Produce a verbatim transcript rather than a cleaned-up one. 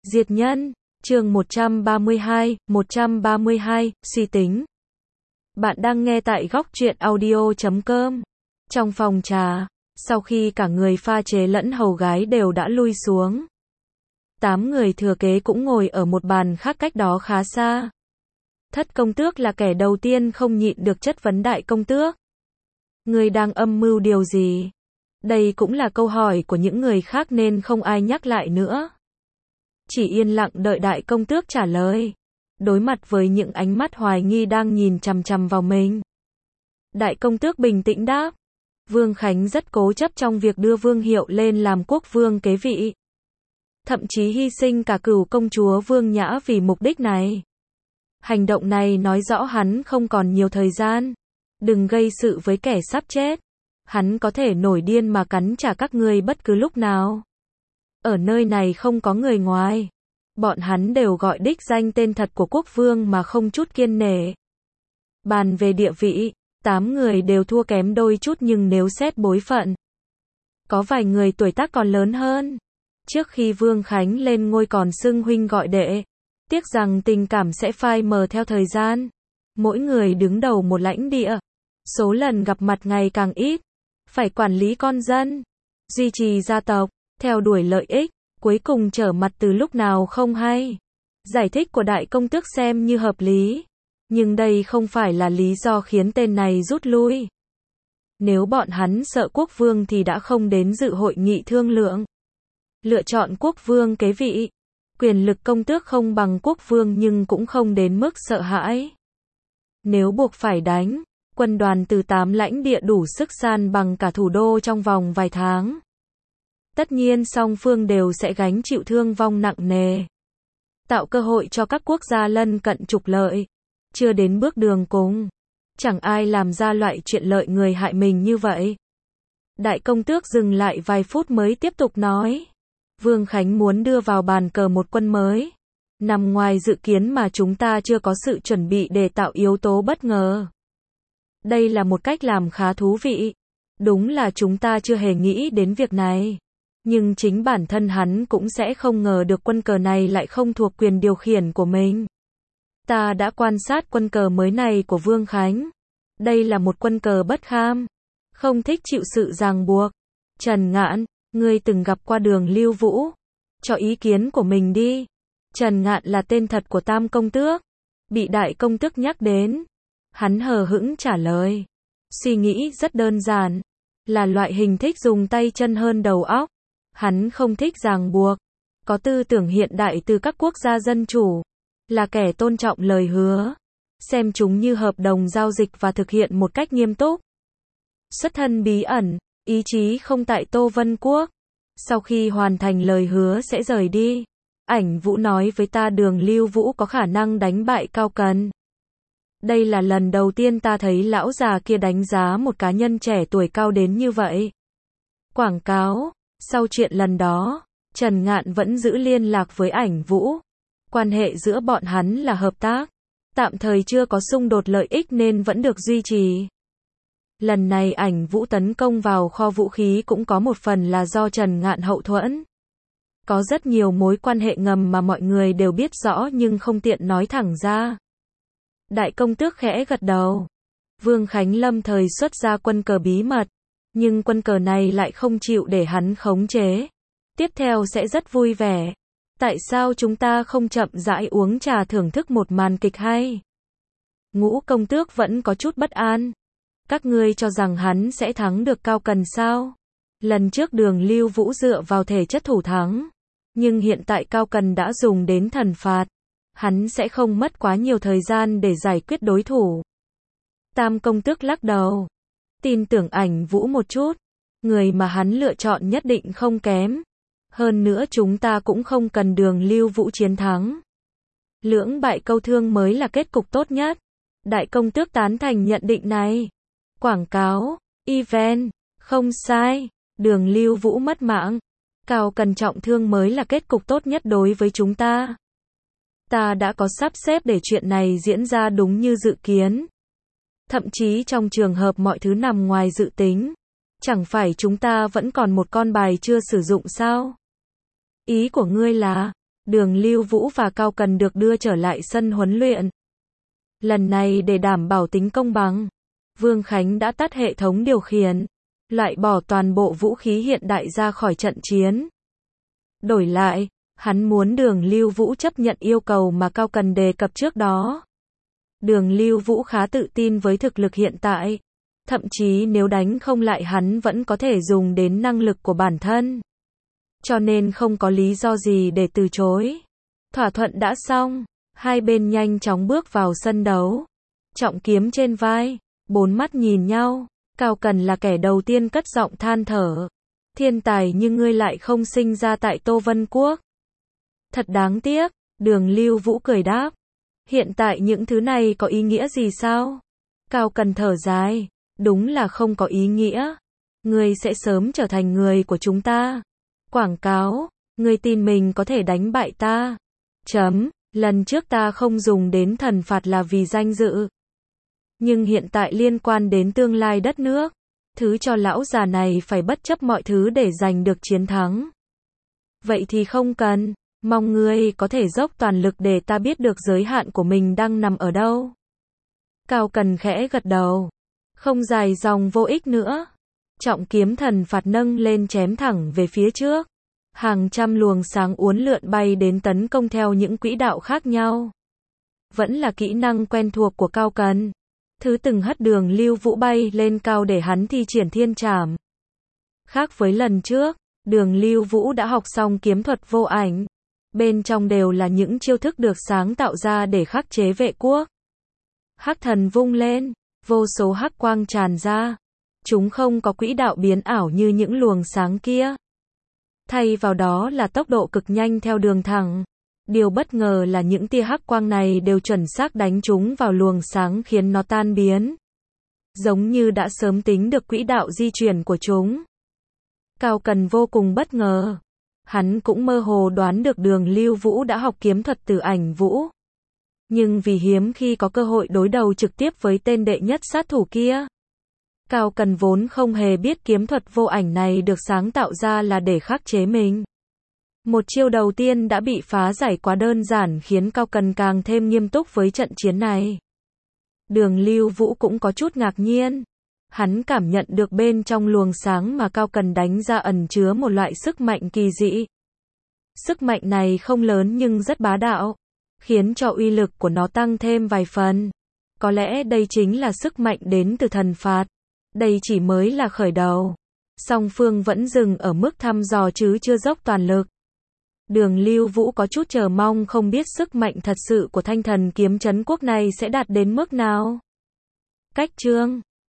Diệt nhân, chương một trăm ba mươi hai, một trăm ba mươi hai, suy tính. Bạn đang nghe tại góc truyện audio chấm com. Trong phòng trà, sau khi cả người pha chế lẫn hầu gái đều đã lui xuống, tám người thừa kế cũng ngồi ở một bàn khác cách đó khá xa. Thất công tước là kẻ đầu tiên không nhịn được chất vấn đại công tước. Ngươi đang âm mưu điều gì? Đây cũng là câu hỏi của những người khác nên không ai nhắc lại nữa. Chỉ yên lặng đợi đại công tước trả lời. Đối mặt với những ánh mắt hoài nghi đang nhìn chằm chằm vào mình, đại công tước bình tĩnh đáp. Vương Khánh rất cố chấp trong việc đưa Vương Hiệu lên làm quốc vương kế vị. Thậm chí hy sinh cả cửu công chúa Vương Nhã vì mục đích này. Hành động này nói rõ hắn không còn nhiều thời gian. Đừng gây sự với kẻ sắp chết. Hắn có thể nổi điên mà cắn trả các ngươi bất cứ lúc nào. Ở nơi này không có người ngoài. Bọn hắn đều gọi đích danh tên thật của quốc vương mà không chút kiêng nể. Bàn về địa vị, tám người đều thua kém đôi chút, nhưng nếu xét bối phận, có vài người tuổi tác còn lớn hơn. Trước khi Vương Khánh lên ngôi còn xưng huynh gọi đệ. Tiếc rằng tình cảm sẽ phai mờ theo thời gian. Mỗi người đứng đầu một lãnh địa. Số lần gặp mặt ngày càng ít. Phải quản lý con dân, duy trì gia tộc, theo đuổi lợi ích, cuối cùng trở mặt từ lúc nào không hay. Giải thích của đại công tước xem như hợp lý, nhưng đây không phải là lý do khiến tên này rút lui. Nếu bọn hắn sợ quốc vương thì đã không đến dự hội nghị thương lượng. Lựa chọn quốc vương kế vị. Quyền lực công tước không bằng quốc vương nhưng cũng không đến mức sợ hãi. Nếu buộc phải đánh, quân đoàn từ tám lãnh địa đủ sức san bằng cả thủ đô trong vòng vài tháng. Tất nhiên song phương đều sẽ gánh chịu thương vong nặng nề. Tạo cơ hội cho các quốc gia lân cận trục lợi. Chưa đến bước đường cùng. Chẳng ai làm ra loại chuyện lợi người hại mình như vậy. Đại công tước dừng lại vài phút mới tiếp tục nói. Vương Khánh muốn đưa vào bàn cờ một quân mới. Nằm ngoài dự kiến mà chúng ta chưa có sự chuẩn bị để tạo yếu tố bất ngờ. Đây là một cách làm khá thú vị. Đúng là chúng ta chưa hề nghĩ đến việc này. Nhưng chính bản thân hắn cũng sẽ không ngờ được quân cờ này lại không thuộc quyền điều khiển của mình. Ta đã quan sát quân cờ mới này của Vương Khánh. Đây là một quân cờ bất kham. Không thích chịu sự ràng buộc. Trần Ngạn, ngươi từng gặp qua Đường Lưu Vũ. Cho ý kiến của mình đi. Trần Ngạn là tên thật của Tam công tước. Bị đại công tước nhắc đến. Hắn hờ hững trả lời. Suy nghĩ rất đơn giản. Là loại hình thích dùng tay chân hơn đầu óc. Hắn không thích ràng buộc. Có tư tưởng hiện đại từ các quốc gia dân chủ. Là kẻ tôn trọng lời hứa. Xem chúng như hợp đồng giao dịch và thực hiện một cách nghiêm túc. Xuất thân bí ẩn. Ý chí không tại Tô Vân Quốc. Sau khi hoàn thành lời hứa sẽ rời đi. Ảnh Vũ nói với ta Đường Lưu Vũ có khả năng đánh bại Cao Cần. Đây là lần đầu tiên ta thấy lão già kia đánh giá một cá nhân trẻ tuổi cao đến như vậy. Quảng cáo. Sau chuyện lần đó, Trần Ngạn vẫn giữ liên lạc với Ảnh Vũ. Quan hệ giữa bọn hắn là hợp tác. Tạm thời chưa có xung đột lợi ích nên vẫn được duy trì. Lần này Ảnh Vũ tấn công vào kho vũ khí cũng có một phần là do Trần Ngạn hậu thuẫn. Có rất nhiều mối quan hệ ngầm mà mọi người đều biết rõ nhưng không tiện nói thẳng ra. Đại công tước khẽ gật đầu. Vương Khánh lâm thời xuất ra quân cờ bí mật. Nhưng quân cờ này lại không chịu để hắn khống chế. Tiếp theo sẽ rất vui vẻ. Tại sao chúng ta không chậm rãi uống trà thưởng thức một màn kịch hay? Ngũ công tước vẫn có chút bất an. Các ngươi cho rằng hắn sẽ thắng được Cao Cần sao? Lần trước Đường Lưu Vũ dựa vào thể chất thủ thắng. Nhưng hiện tại Cao Cần đã dùng đến thần phạt. Hắn sẽ không mất quá nhiều thời gian để giải quyết đối thủ. Tam công tước lắc đầu. Tin tưởng Ảnh Vũ một chút. Người mà hắn lựa chọn nhất định không kém. Hơn nữa chúng ta cũng không cần Đường Lưu Vũ chiến thắng. Lưỡng bại câu thương mới là kết cục tốt nhất. Đại công tước tán thành nhận định này. Quảng cáo, event, không sai. Đường Lưu Vũ mất mạng. Cao Cần trọng thương mới là kết cục tốt nhất đối với chúng ta. Ta đã có sắp xếp để chuyện này diễn ra đúng như dự kiến. Thậm chí trong trường hợp mọi thứ nằm ngoài dự tính. Chẳng phải chúng ta vẫn còn một con bài chưa sử dụng sao? Ý của ngươi là, Đường Lưu Vũ và Cao Cần được đưa trở lại sân huấn luyện. Lần này để đảm bảo tính công bằng, Vương Khánh đã tắt hệ thống điều khiển, loại bỏ toàn bộ vũ khí hiện đại ra khỏi trận chiến. Đổi lại, hắn muốn Đường Lưu Vũ chấp nhận yêu cầu mà Cao Cần đề cập trước đó. Đường Lưu Vũ khá tự tin với thực lực hiện tại, thậm chí nếu đánh không lại hắn vẫn có thể dùng đến năng lực của bản thân. Cho nên không có lý do gì để từ chối. Thỏa thuận đã xong, hai bên nhanh chóng bước vào sân đấu. Trọng kiếm trên vai, bốn mắt nhìn nhau, Cao Cần là kẻ đầu tiên cất giọng than thở. Thiên tài nhưng ngươi lại không sinh ra tại Tô Vân Quốc. Thật đáng tiếc, Đường Lưu Vũ cười đáp. Hiện tại những thứ này có ý nghĩa gì sao? Cao Cần thở dài, đúng là không có ý nghĩa. Ngươi sẽ sớm trở thành người của chúng ta. Quảng cáo, ngươi tin mình có thể đánh bại ta. Chấm, lần trước ta không dùng đến thần phạt là vì danh dự. Nhưng hiện tại liên quan đến tương lai đất nước, thứ cho lão già này phải bất chấp mọi thứ để giành được chiến thắng. Vậy thì không cần, mong ngươi có thể dốc toàn lực để ta biết được giới hạn của mình đang nằm ở đâu. Cao Cần khẽ gật đầu, không dài dòng vô ích nữa. Trọng kiếm thần phạt nâng lên chém thẳng về phía trước. Hàng trăm luồng sáng uốn lượn bay đến tấn công theo những quỹ đạo khác nhau. Vẫn là kỹ năng quen thuộc của Cao Cần. Thứ từng hất Đường Lưu Vũ bay lên cao để hắn thi triển thiên trảm. Khác với lần trước, Đường Lưu Vũ đã học xong kiếm thuật vô ảnh. Bên trong đều là những chiêu thức được sáng tạo ra để khắc chế vệ quốc. Hắc thần vung lên, vô số hắc quang tràn ra. Chúng không có quỹ đạo biến ảo như những luồng sáng kia. Thay vào đó là tốc độ cực nhanh theo đường thẳng. Điều bất ngờ là những tia hắc quang này đều chuẩn xác đánh trúng vào luồng sáng khiến nó tan biến. Giống như đã sớm tính được quỹ đạo di chuyển của chúng. Cao Cần vô cùng bất ngờ. Hắn cũng mơ hồ đoán được Đường Lưu Vũ đã học kiếm thuật từ Ảnh Vũ. Nhưng vì hiếm khi có cơ hội đối đầu trực tiếp với tên đệ nhất sát thủ kia. Cao Cần vốn không hề biết kiếm thuật vô ảnh này được sáng tạo ra là để khắc chế mình. Một chiêu đầu tiên đã bị phá giải quá đơn giản khiến Cao Cần càng thêm nghiêm túc với trận chiến này. Đường Lưu Vũ cũng có chút ngạc nhiên. Hắn cảm nhận được bên trong luồng sáng mà Cao Cần đánh ra ẩn chứa một loại sức mạnh kỳ dị. Sức mạnh này không lớn nhưng rất bá đạo, khiến cho uy lực của nó tăng thêm vài phần. Có lẽ đây chính là sức mạnh đến từ thần phạt. Đây chỉ mới là khởi đầu. Song phương vẫn dừng ở mức thăm dò chứ chưa dốc toàn lực. Đường Lưu Vũ có chút chờ mong không biết sức mạnh thật sự của thanh thần kiếm trấn quốc này sẽ đạt đến mức nào. Cách chương